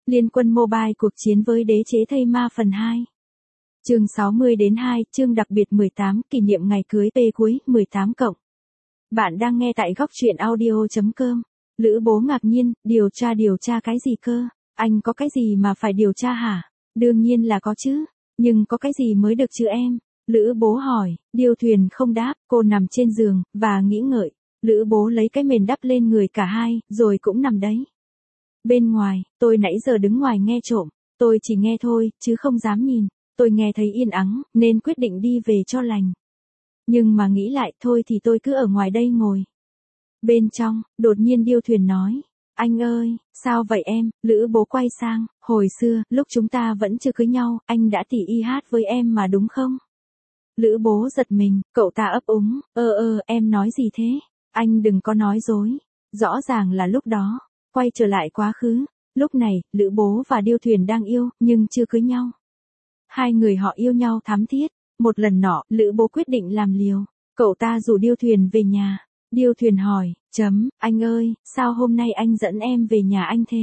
Liên Quân Mobile cuộc chiến với đế chế thây ma phần 2. Chương 60-2, chương đặc biệt 18, kỷ niệm ngày cưới P cuối 18 cộng. Bạn đang nghe tại góc truyện audio.com. Lữ Bố ngạc nhiên, điều tra cái gì cơ? Anh có cái gì mà phải điều tra hả? Đương nhiên là có chứ, nhưng có cái gì mới được chứ em? Lữ Bố hỏi. Điêu Thuyền không đáp, cô nằm trên giường và nghĩ ngợi. Lữ Bố lấy cái mền đắp lên người cả hai, rồi cũng nằm đấy. Bên ngoài, tôi nãy giờ đứng ngoài nghe trộm, tôi chỉ nghe thôi, chứ không dám nhìn. Tôi nghe thấy yên ắng, nên quyết định đi về cho lành. Nhưng mà nghĩ lại, thôi thì tôi cứ ở ngoài đây ngồi. Bên trong, đột nhiên Điêu Thuyền nói. Anh ơi, sao vậy em? Lữ Bố quay sang, hồi xưa, lúc chúng ta vẫn chưa cưới nhau, anh đã tỉ y hát với em mà đúng không? Lữ Bố giật mình, cậu ta ấp úng, em nói gì thế? Anh đừng có nói dối. Rõ ràng là lúc đó. Quay trở lại quá khứ, lúc này, Lữ Bố và Điêu Thuyền đang yêu, nhưng chưa cưới nhau. Hai người họ yêu nhau thắm thiết. Một lần nọ, Lữ Bố quyết định làm liều. Cậu ta rủ Điêu Thuyền về nhà. Điêu Thuyền hỏi, anh ơi, sao hôm nay anh dẫn em về nhà anh thế?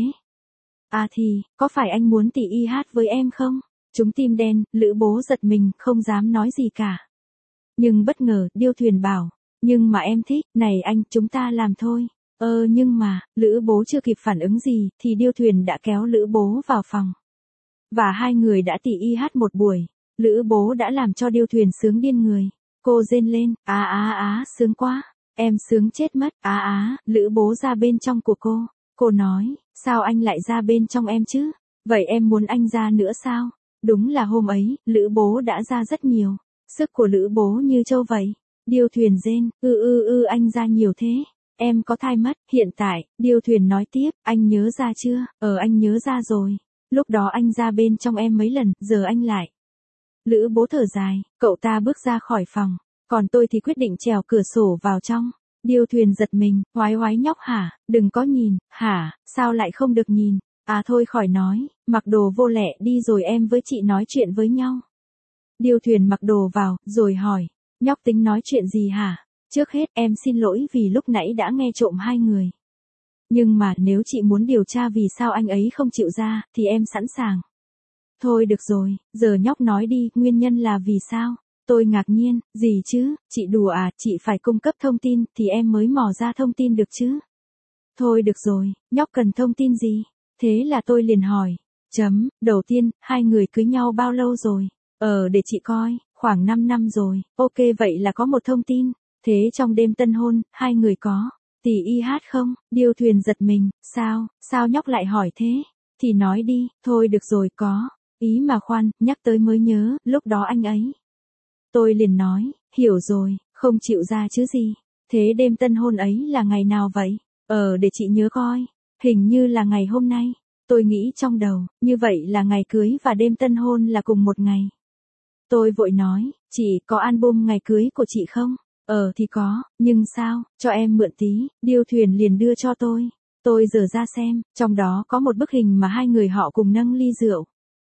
À thì, có phải anh muốn tỉ y hát với em không? Chúng tim đen, Lữ Bố giật mình, không dám nói gì cả. Nhưng bất ngờ, Điêu Thuyền bảo, nhưng mà em thích, này anh, chúng ta làm thôi. Nhưng mà, Lữ Bố chưa kịp phản ứng gì, thì Điêu Thuyền đã kéo Lữ Bố vào phòng. Và hai người đã tỉ y hát một buổi. Lữ Bố đã làm cho Điêu Thuyền sướng điên người. Cô rên lên, sướng quá. Em sướng chết mất, Lữ Bố ra bên trong của cô. Cô nói, sao anh lại ra bên trong em chứ? Vậy em muốn anh ra nữa sao? Đúng là hôm ấy, Lữ Bố đã ra rất nhiều. Sức của Lữ Bố như trâu vậy. Điêu Thuyền rên, anh ra nhiều thế. Em có thai mất, hiện tại, Điêu Thuyền nói tiếp, anh nhớ ra chưa? Anh nhớ ra rồi. Lúc đó anh ra bên trong em mấy lần, giờ anh lại. Lữ Bố thở dài, cậu ta bước ra khỏi phòng. Còn tôi thì quyết định trèo cửa sổ vào trong. Điêu Thuyền giật mình, oái nhóc hả? Đừng có nhìn, hả? Sao lại không được nhìn? Thôi khỏi nói, mặc đồ vô lẹ đi rồi em với chị nói chuyện với nhau. Điêu Thuyền mặc đồ vào, rồi hỏi, nhóc tính nói chuyện gì hả? Trước hết em xin lỗi vì lúc nãy đã nghe trộm hai người. Nhưng mà nếu chị muốn điều tra vì sao anh ấy không chịu ra, thì em sẵn sàng. Thôi được rồi, giờ nhóc nói đi, nguyên nhân là vì sao? Tôi ngạc nhiên, gì chứ, chị đùa à, chị phải cung cấp thông tin, thì em mới mò ra thông tin được chứ. Thôi được rồi, nhóc cần thông tin gì? Thế là tôi liền hỏi. Đầu tiên, hai người cưới nhau bao lâu rồi? Để chị coi, khoảng 5 năm rồi. Ok, vậy là có một thông tin. Thế trong đêm tân hôn, hai người có tỉ y hát không? Điêu Thuyền giật mình, sao nhóc lại hỏi thế? Thì nói đi, thôi được rồi, có. Ý mà khoan, nhắc tới mới nhớ, lúc đó anh ấy. Tôi liền nói, hiểu rồi, không chịu ra chứ gì. Thế đêm tân hôn ấy là ngày nào vậy? Để chị nhớ coi. Hình như là ngày hôm nay. Tôi nghĩ trong đầu, như vậy là ngày cưới và đêm tân hôn là cùng một ngày. Tôi vội nói, chị có album ngày cưới của chị không? Thì có, nhưng sao, cho em mượn tí. Điêu Thuyền liền đưa cho tôi. Tôi dở ra xem, trong đó có một bức hình mà hai người họ cùng nâng ly rượu.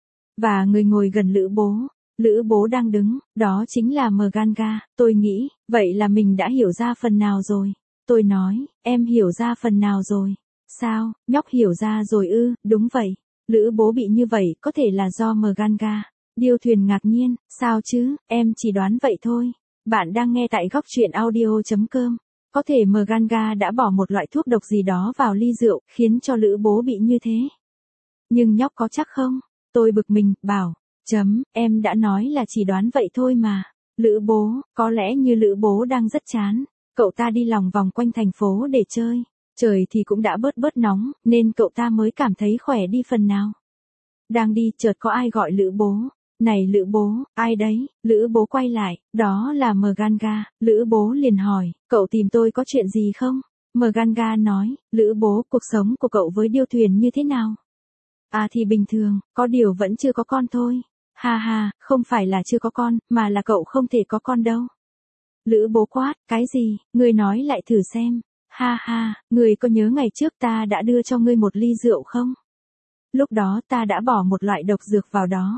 Và người ngồi gần Lữ Bố. Lữ Bố đang đứng, đó chính là Mganga. Tôi nghĩ, vậy là mình đã hiểu ra phần nào rồi. Tôi nói, em hiểu ra phần nào rồi. Sao, nhóc hiểu ra rồi ư? Đúng vậy. Lữ Bố bị như vậy có thể là do Mganga. Điêu Thuyền ngạc nhiên, sao chứ, em chỉ đoán vậy thôi. Bạn đang nghe tại góc truyện audio.com. Có thể Mganga đã bỏ một loại thuốc độc gì đó vào ly rượu, khiến cho Lữ Bố bị như thế. Nhưng nhóc có chắc không? Tôi bực mình, bảo, em đã nói là chỉ đoán vậy thôi mà. Lữ Bố, có lẽ như Lữ Bố đang rất chán. Cậu ta đi lòng vòng quanh thành phố để chơi. Trời thì cũng đã bớt nóng, nên cậu ta mới cảm thấy khỏe đi phần nào. Đang đi, chợt có ai gọi Lữ Bố. Này Lữ Bố, ai đấy? Lữ Bố quay lại, đó là Mganga. Lữ Bố liền hỏi, cậu tìm tôi có chuyện gì không? Mganga nói, Lữ Bố, cuộc sống của cậu với Điêu Thuyền như thế nào? Thì bình thường, có điều vẫn chưa có con thôi. Ha, không phải là chưa có con, mà là cậu không thể có con đâu. Lữ Bố quát, cái gì, ngươi nói lại thử xem. Ha, ngươi có nhớ ngày trước ta đã đưa cho ngươi một ly rượu không? Lúc đó ta đã bỏ một loại độc dược vào đó.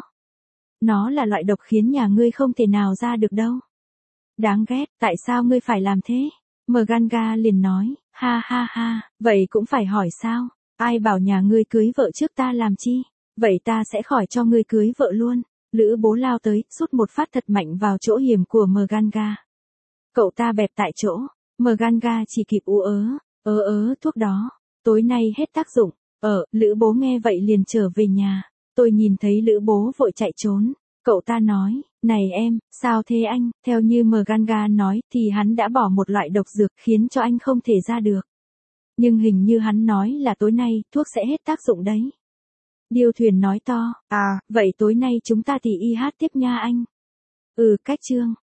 Nó là loại độc khiến nhà ngươi không thể nào ra được đâu. Đáng ghét, tại sao ngươi phải làm thế? Mganga liền nói, ha, vậy cũng phải hỏi sao? Ai bảo nhà ngươi cưới vợ trước ta làm chi? Vậy ta sẽ khỏi cho ngươi cưới vợ luôn. Lữ bố lao tới, sút một phát thật mạnh vào chỗ hiểm của Mganga. Cậu ta bẹp tại chỗ, Mganga chỉ kịp ú thuốc đó. Tối nay hết tác dụng. Lữ bố nghe vậy liền trở về nhà. Tôi nhìn thấy Lữ bố vội chạy trốn. Cậu ta nói, này em, sao thế anh? Theo như Mganga nói thì hắn đã bỏ một loại độc dược khiến cho anh không thể ra được. Nhưng hình như hắn nói là tối nay thuốc sẽ hết tác dụng đấy. Điêu thuyền nói to, vậy tối nay chúng ta thì y hát tiếp nha anh. Cách chương.